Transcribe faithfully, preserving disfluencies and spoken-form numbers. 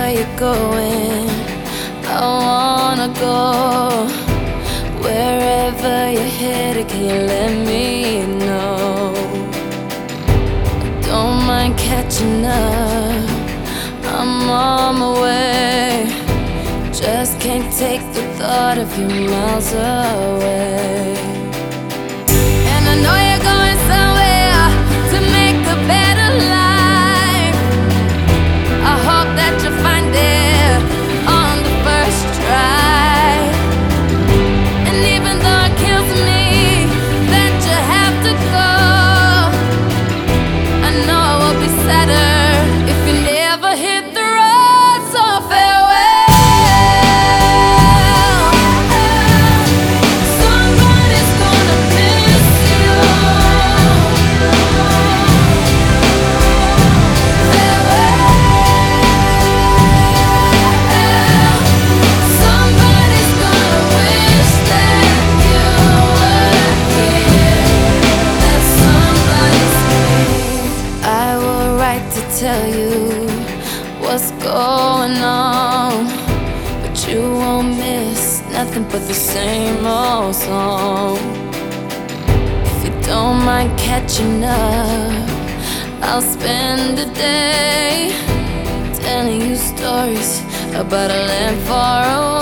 where you're going. I wanna go. Wherever you're headed, can you let me know? Don't mind catching up, I'm on my way. Just can't take the thought of you miles away. And I know you're going somewhere to make a better life. I hope that you find it on the first try. And even though it kills me that you have to go, I know it will be sadder if you never hit the road. So farewell. Somebody's gonna miss you. Somebody's gonna wish that you were here. That somebody's me. I will write to tell you what's going on, but you won't miss nothing but the same old song. If you don't mind catching up, I'll spend a day telling you stories about a land far away.